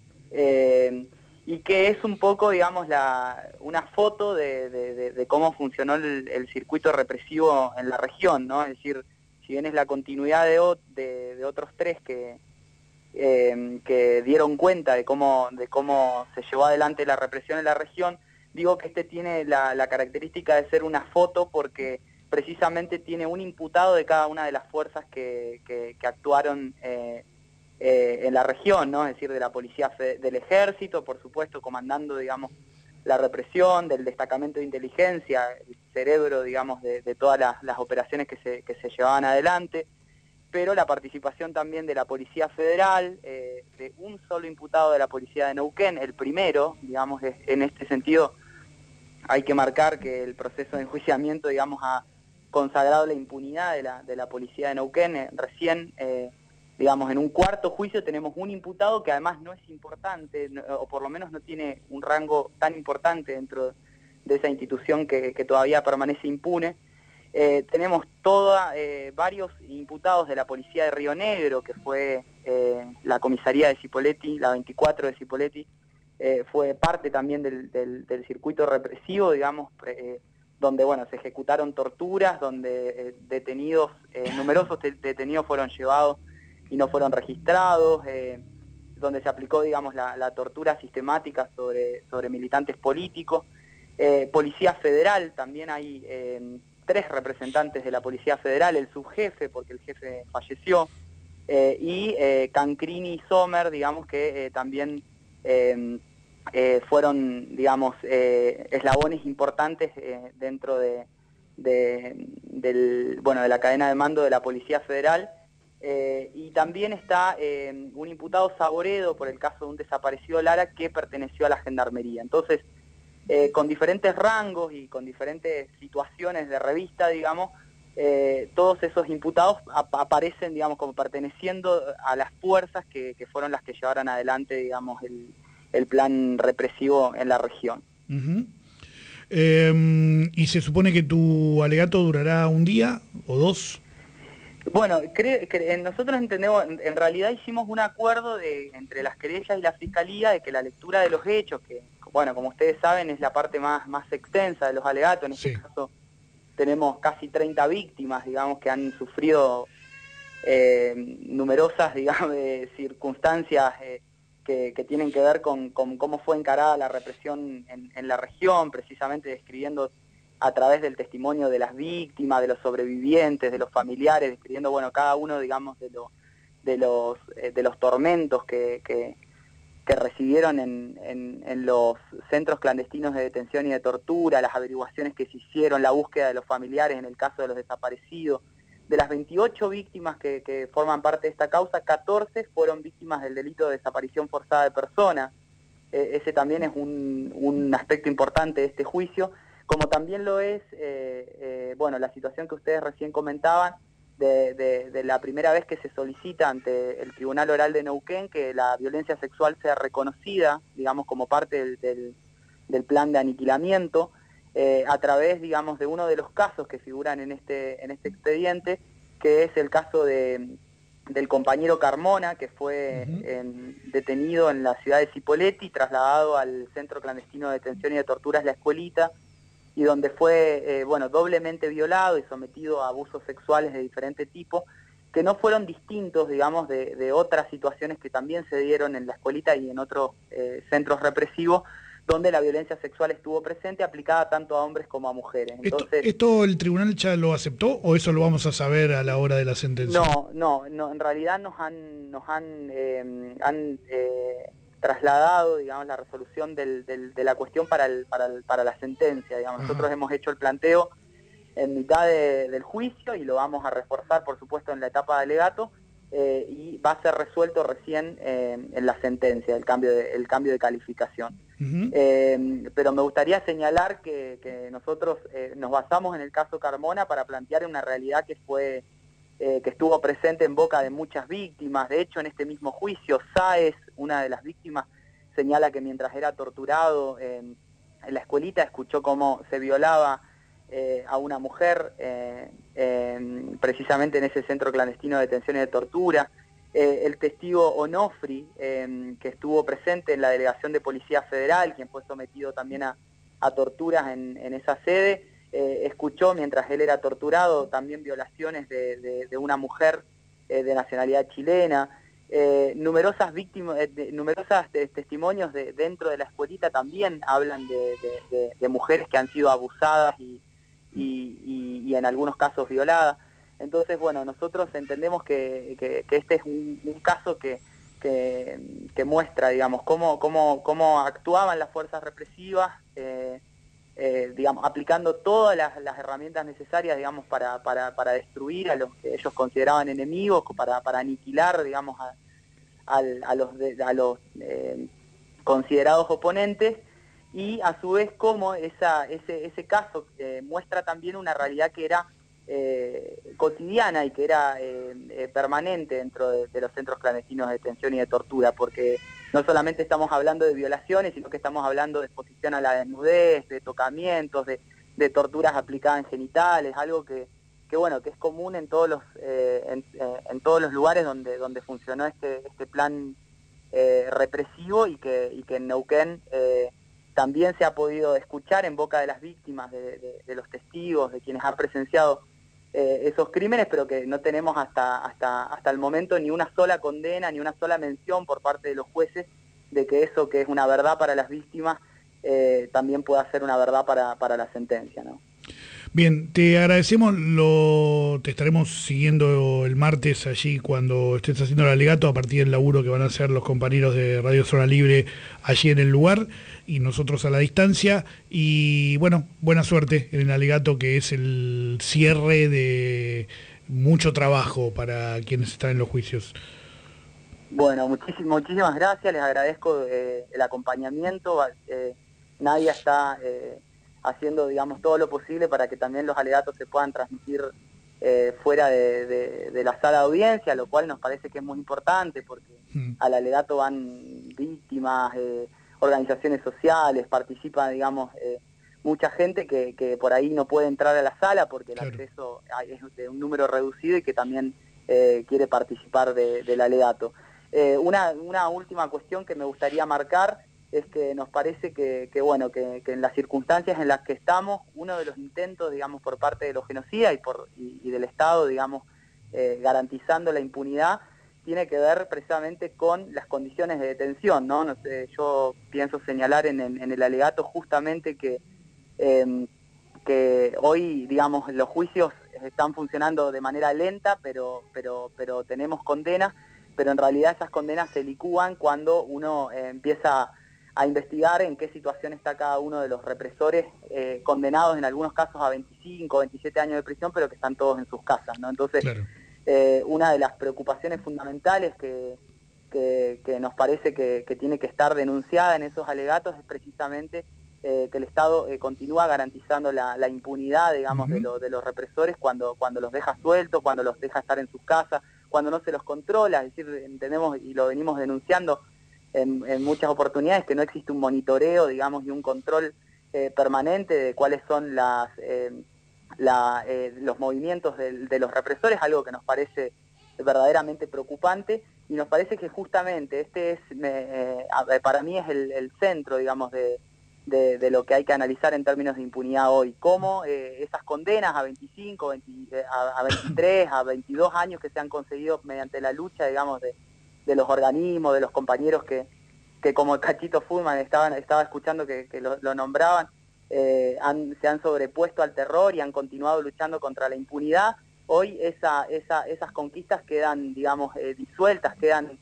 Y que es un poco, digamos, una foto de cómo funcionó el circuito represivo en la región, ¿no? Es decir, si bien es la continuidad de otros tres que dieron cuenta de cómo se llevó adelante la represión en la región, digo que este tiene la característica de ser una foto porque precisamente tiene un imputado de cada una de las fuerzas que actuaron en la región, ¿no? Es decir, de la policía del ejército, por supuesto, comandando, digamos, la represión, del destacamento de inteligencia, el cerebro, digamos, de todas las operaciones que se llevaban adelante, pero la participación también de la Policía Federal, de un solo imputado de la Policía de Neuquén, el primero, digamos, en este sentido hay que marcar que el proceso de enjuiciamiento, digamos, ha consagrado la impunidad de la Policía de Neuquén. Recién, digamos, en un cuarto juicio tenemos un imputado que además no es importante, o por lo menos no tiene un rango tan importante dentro de esa institución que todavía permanece impune. Tenemos varios imputados de la Policía de Río Negro, que fue la comisaría de Cipolletti, la 24 de Cipolletti, fue parte también del circuito represivo, digamos, donde, bueno, se ejecutaron torturas, donde numerosos detenidos fueron llevados y no fueron registrados, donde se aplicó, digamos, la tortura sistemática sobre militantes políticos. Policía Federal, también hay 3 representantes de la Policía Federal, el subjefe, porque el jefe falleció, y Cancrini y Sommer, digamos, que también fueron, digamos, eslabones importantes dentro de la cadena de mando de la Policía Federal. y también está un imputado Saboredo por el caso de un desaparecido Lara que perteneció a la Gendarmería. Entonces, con diferentes rangos y con diferentes situaciones de revista, digamos, todos esos imputados aparecen, digamos, como perteneciendo a las fuerzas que fueron las que llevaron adelante, digamos, el plan represivo en la región. Uh-huh. ¿Y se supone que tu alegato durará un día o dos? Bueno, nosotros entendemos, en realidad hicimos un acuerdo entre las querellas y la Fiscalía de que la lectura de los hechos, que, bueno, como ustedes saben, es la parte más extensa de los alegatos. En este caso tenemos casi 30 víctimas, digamos, que han sufrido numerosas, digamos, circunstancias que tienen que ver con cómo fue encarada la represión en la región, precisamente describiendo a través del testimonio de las víctimas, de los sobrevivientes, de los familiares, describiendo, bueno, cada uno, digamos, de los tormentos que recibieron en los centros clandestinos de detención y de tortura, las averiguaciones que se hicieron, la búsqueda de los familiares en el caso de los desaparecidos. De las 28 víctimas que forman parte de esta causa, 14 fueron víctimas del delito de desaparición forzada de personas. Ese también es un aspecto importante de este juicio, como también lo es, bueno, la situación que ustedes recién comentaban, de la primera vez que se solicita ante el Tribunal Oral de Neuquén que la violencia sexual sea reconocida, digamos, como parte del plan de aniquilamiento, a través, digamos, de uno de los casos que figuran en este expediente, que es el caso del compañero Carmona, que fue detenido en la ciudad de Cipolletti, trasladado al centro clandestino de detención y de torturas La Escuelita, y donde fue, bueno, doblemente violado y sometido a abusos sexuales de diferente tipo, que no fueron distintos, digamos, de otras situaciones que también se dieron en La Escuelita y en otros centros represivos, donde la violencia sexual estuvo presente, aplicada tanto a hombres como a mujeres. Entonces, ¿Esto el tribunal ya lo aceptó o eso lo vamos a saber a la hora de la sentencia? No, en realidad nos han trasladado, digamos, la resolución de la cuestión para la sentencia, digamos. Nosotros hemos hecho el planteo en mitad del juicio y lo vamos a reforzar, por supuesto, en la etapa de alegato, y va a ser resuelto recién en la sentencia, el cambio de calificación. Pero me gustaría señalar que nosotros nos basamos en el caso Carmona para plantear una realidad que estuvo presente en boca de muchas víctimas. De hecho, en este mismo juicio, Sáez, una de las víctimas, señala que mientras era torturado en La Escuelita, escuchó cómo se violaba a una mujer, precisamente en ese centro clandestino de detención y de tortura. El testigo Onofri, que estuvo presente en la delegación de Policía Federal, quien fue sometido también a torturas en esa sede, escuchó mientras él era torturado también violaciones de una mujer de nacionalidad chilena. Numerosas víctimas, numerosas testimonios dentro de La Escuelita también hablan de mujeres que han sido abusadas y en algunos casos violadas. Entonces, bueno, nosotros entendemos que este es un caso que muestra, digamos, cómo actuaban las fuerzas represivas, digamos, aplicando todas las herramientas necesarias, digamos, para destruir a los que ellos consideraban enemigos, para aniquilar, digamos, a los considerados oponentes, y a su vez cómo ese caso muestra también una realidad que era cotidiana y que era permanente dentro de los centros clandestinos de detención y de tortura, porque no solamente estamos hablando de violaciones, sino que estamos hablando de exposición a la desnudez, de tocamientos, de torturas aplicadas en genitales, algo que bueno, que es común en todos los lugares donde funcionó este plan represivo, y que en Neuquén también se ha podido escuchar en boca de las víctimas, de los testigos, de quienes han presenciado esos crímenes, pero que no tenemos hasta el momento ni una sola condena, ni una sola mención por parte de los jueces de que eso que es una verdad para las víctimas también pueda ser una verdad para la sentencia, ¿no? Bien, te agradecemos, te estaremos siguiendo el martes allí cuando estés haciendo el alegato a partir del laburo que van a hacer los compañeros de Radio Zona Libre allí en el lugar y nosotros a la distancia, y bueno, buena suerte en el alegato que es el cierre de mucho trabajo para quienes están en los juicios. Bueno, muchísimas gracias, les agradezco el acompañamiento. Nadia está haciendo, digamos, todo lo posible para que también los alegatos se puedan transmitir fuera de la sala de audiencia, lo cual nos parece que es muy importante, porque al alegato van víctimas, organizaciones sociales, participa, digamos, mucha gente que por ahí no puede entrar a la sala porque el acceso es de un número reducido y que también quiere participar del alegato. Una última cuestión que me gustaría marcar es que nos parece que en las circunstancias en las que estamos, uno de los intentos, digamos, por parte de los genocidas y del Estado, digamos, garantizando la impunidad, tiene que ver precisamente con las condiciones de detención, ¿no? No sé, yo pienso señalar en el alegato justamente que hoy, digamos, los juicios están funcionando de manera lenta, pero tenemos condenas, pero en realidad esas condenas se licúan cuando uno empieza a investigar en qué situación está cada uno de los represores condenados en algunos casos a 25, 27 años de prisión, pero que están todos en sus casas, ¿no? Entonces, una de las preocupaciones fundamentales que nos parece que tiene que estar denunciada en esos alegatos es precisamente que el Estado continúa garantizando la impunidad, digamos, de los represores cuando los deja sueltos, cuando los deja estar en sus casas, cuando no se los controla. Es decir, entendemos y lo venimos denunciando en muchas oportunidades que no existe un monitoreo, digamos, y un control permanente de cuáles son los movimientos de los represores, algo que nos parece verdaderamente preocupante, y nos parece que justamente este es, para mí es el centro, digamos, de lo que hay que analizar en términos de impunidad hoy, cómo esas condenas a 25, a 23, a 22 años que se han conseguido mediante la lucha, digamos, de los organismos, de los compañeros que como el Cachito Furman estaba escuchando que lo nombraban, se han sobrepuesto al terror y han continuado luchando contra la impunidad. Hoy esas conquistas quedan, digamos, disueltas, quedan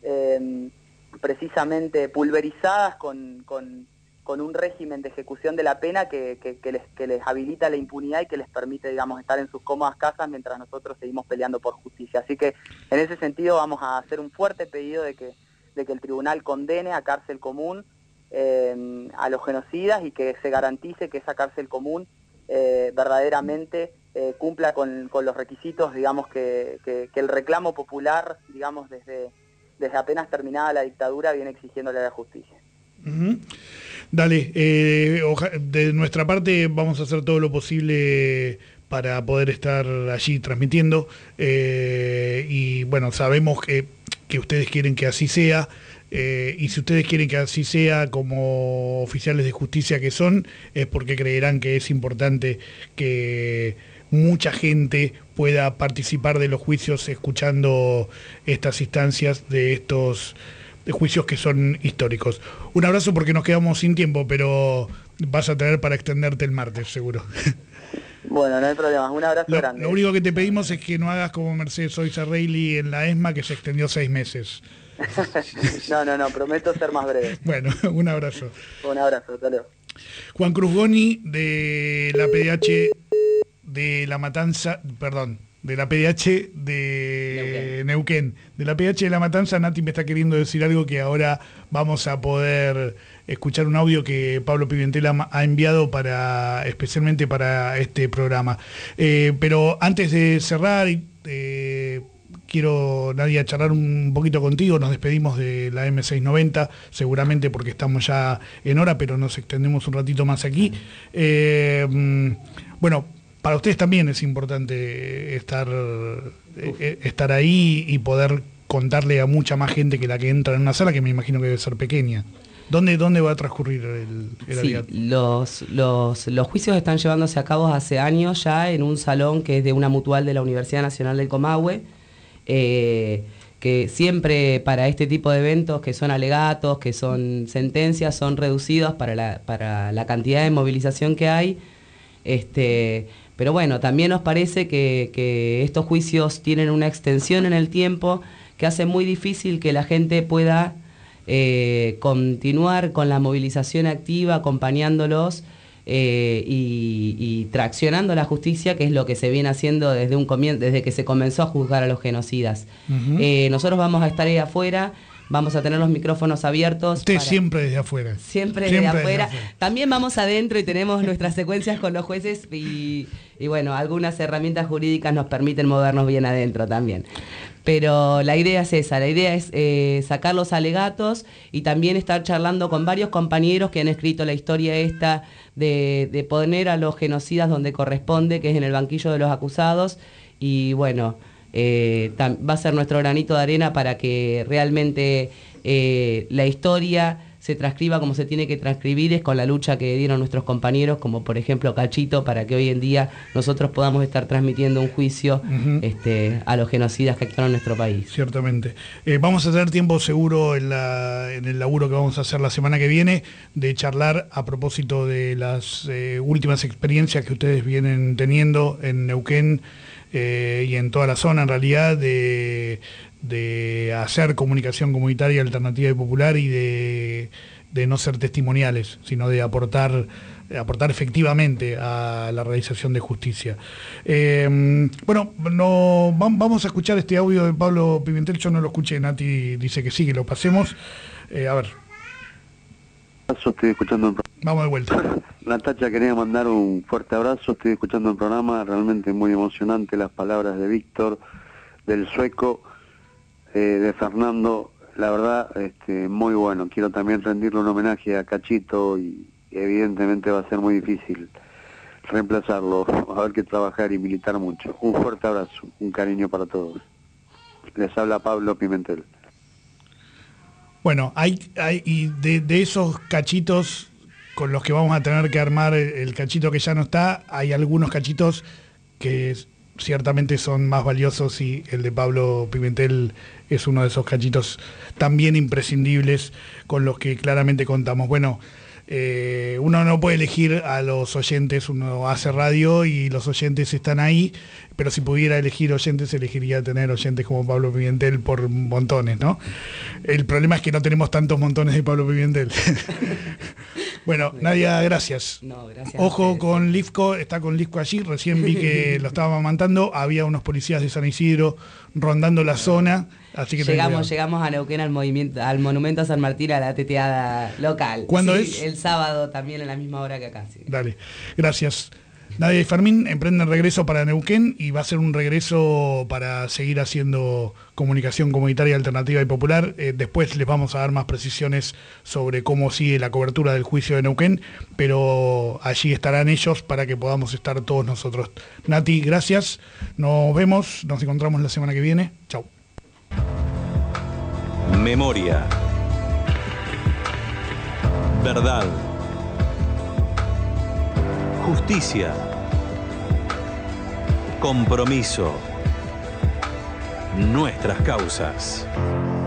precisamente pulverizadas con un régimen de ejecución de la pena que les habilita la impunidad y que les permite, digamos, estar en sus cómodas casas mientras nosotros seguimos peleando por justicia. Así que en ese sentido vamos a hacer un fuerte pedido de que el tribunal condene a cárcel común a los genocidas y que se garantice que esa cárcel común verdaderamente cumpla con los requisitos, digamos, que el reclamo popular, digamos, desde apenas terminada la dictadura viene exigiéndole a la justicia. Dale, de nuestra parte vamos a hacer todo lo posible para poder estar allí transmitiendo y bueno, sabemos que ustedes quieren que así sea y si ustedes quieren que así sea como oficiales de justicia que son, es porque creerán que es importante que mucha gente pueda participar de los juicios escuchando estas instancias de estos juicios que son históricos. Un abrazo porque nos quedamos sin tiempo, pero vas a tener para extenderte el martes, seguro. Bueno, no hay problema. Un abrazo grande. Lo único que te pedimos es que no hagas como Mercedes Soisa Reilly en la ESMA, que se extendió 6 meses. No, prometo ser más breve. Bueno, un abrazo. Un abrazo, hasta luego. Juan Cruz Goni, de la PDH de La Matanza, perdón, de la PDH de Neuquén. De la PDH de La Matanza, Nati me está queriendo decir algo que ahora vamos a poder escuchar un audio que Pablo Pimentel ha enviado especialmente para este programa. Pero antes de cerrar, quiero, Nadia, charlar un poquito contigo. Nos despedimos de la M690, seguramente porque estamos ya en hora, pero nos extendemos un ratito más aquí. Bueno, para ustedes también es importante estar ahí y poder contarle a mucha más gente que la que entra en una sala, que me imagino que debe ser pequeña. ¿Dónde va a transcurrir el alegato? Los juicios están llevándose a cabo hace años ya en un salón que es de una mutual de la Universidad Nacional del Comahue, que siempre para este tipo de eventos que son alegatos, que son sentencias, son reducidos para la cantidad de movilización que hay. Pero bueno, también nos parece que estos juicios tienen una extensión en el tiempo que hace muy difícil que la gente pueda continuar con la movilización activa, acompañándolos y traccionando la justicia, que es lo que se viene haciendo desde que se comenzó a juzgar a los genocidas. Nosotros vamos a estar ahí afuera. Vamos a tener los micrófonos abiertos. Usted siempre desde afuera. Siempre desde afuera. También vamos adentro y tenemos nuestras secuencias con los jueces y bueno, algunas herramientas jurídicas nos permiten movernos bien adentro también. Pero la idea es esa, la idea es sacar los alegatos y también estar charlando con varios compañeros que han escrito la historia esta de poner a los genocidas donde corresponde, que es en el banquillo de los acusados. Y bueno, va a ser nuestro granito de arena para que realmente la historia se transcriba como se tiene que transcribir, es con la lucha que dieron nuestros compañeros, como por ejemplo Cachito, para que hoy en día nosotros podamos estar transmitiendo un juicio a los genocidas que actuaron en nuestro país. Ciertamente. Vamos a tener tiempo seguro en el laburo que vamos a hacer la semana que viene, de charlar a propósito de las últimas experiencias que ustedes vienen teniendo en Neuquén, y en toda la zona, en realidad, de hacer comunicación comunitaria, alternativa y popular, y de no ser testimoniales, sino de aportar efectivamente a la realización de justicia. Bueno, vamos a escuchar este audio de Pablo Pimentel. Yo no lo escuché, Nati dice que sí, que lo pasemos. A ver. Estoy escuchando el programa. Vamos de vuelta. Natacha, quería mandar un fuerte abrazo. Estoy escuchando el programa, realmente muy emocionante las palabras de Víctor, del sueco, de Fernando. La verdad, muy bueno. Quiero también rendirle un homenaje a Cachito y evidentemente va a ser muy difícil reemplazarlo. Va a haber que trabajar y militar mucho. Un fuerte abrazo, un cariño para todos. Les habla Pablo Pimentel. Bueno, y de esos cachitos con los que vamos a tener que armar el cachito que ya no está, hay algunos cachitos que ciertamente son más valiosos, y el de Pablo Pimentel es uno de esos cachitos también imprescindibles con los que claramente contamos. Bueno, uno no puede elegir a los oyentes, uno hace radio y los oyentes están ahí, pero si pudiera elegir oyentes, elegiría tener oyentes como Pablo Pimentel por montones, ¿no? El problema es que no tenemos tantos montones de Pablo Pimentel. Bueno, Nadia, gracias. No, gracias. Ojo con Lifco, está con Lifco allí, recién vi que lo estaba amamantando, había unos policías de San Isidro rondando la zona, así que llegamos a Neuquén al monumento a San Martín, a la teteada local. ¿Cuándo es? El sábado también, a la misma hora que acá. Sí. Dale, gracias. Nadia y Fermín emprenden regreso para Neuquén, y va a ser un regreso para seguir haciendo comunicación comunitaria, alternativa y popular. Después les vamos a dar más precisiones sobre cómo sigue la cobertura del juicio de Neuquén, pero allí estarán ellos para que podamos estar todos nosotros. Nati, gracias. Nos vemos, nos encontramos la semana que viene. Chau. Memoria. Verdad. Justicia. Compromiso. Nuestras causas.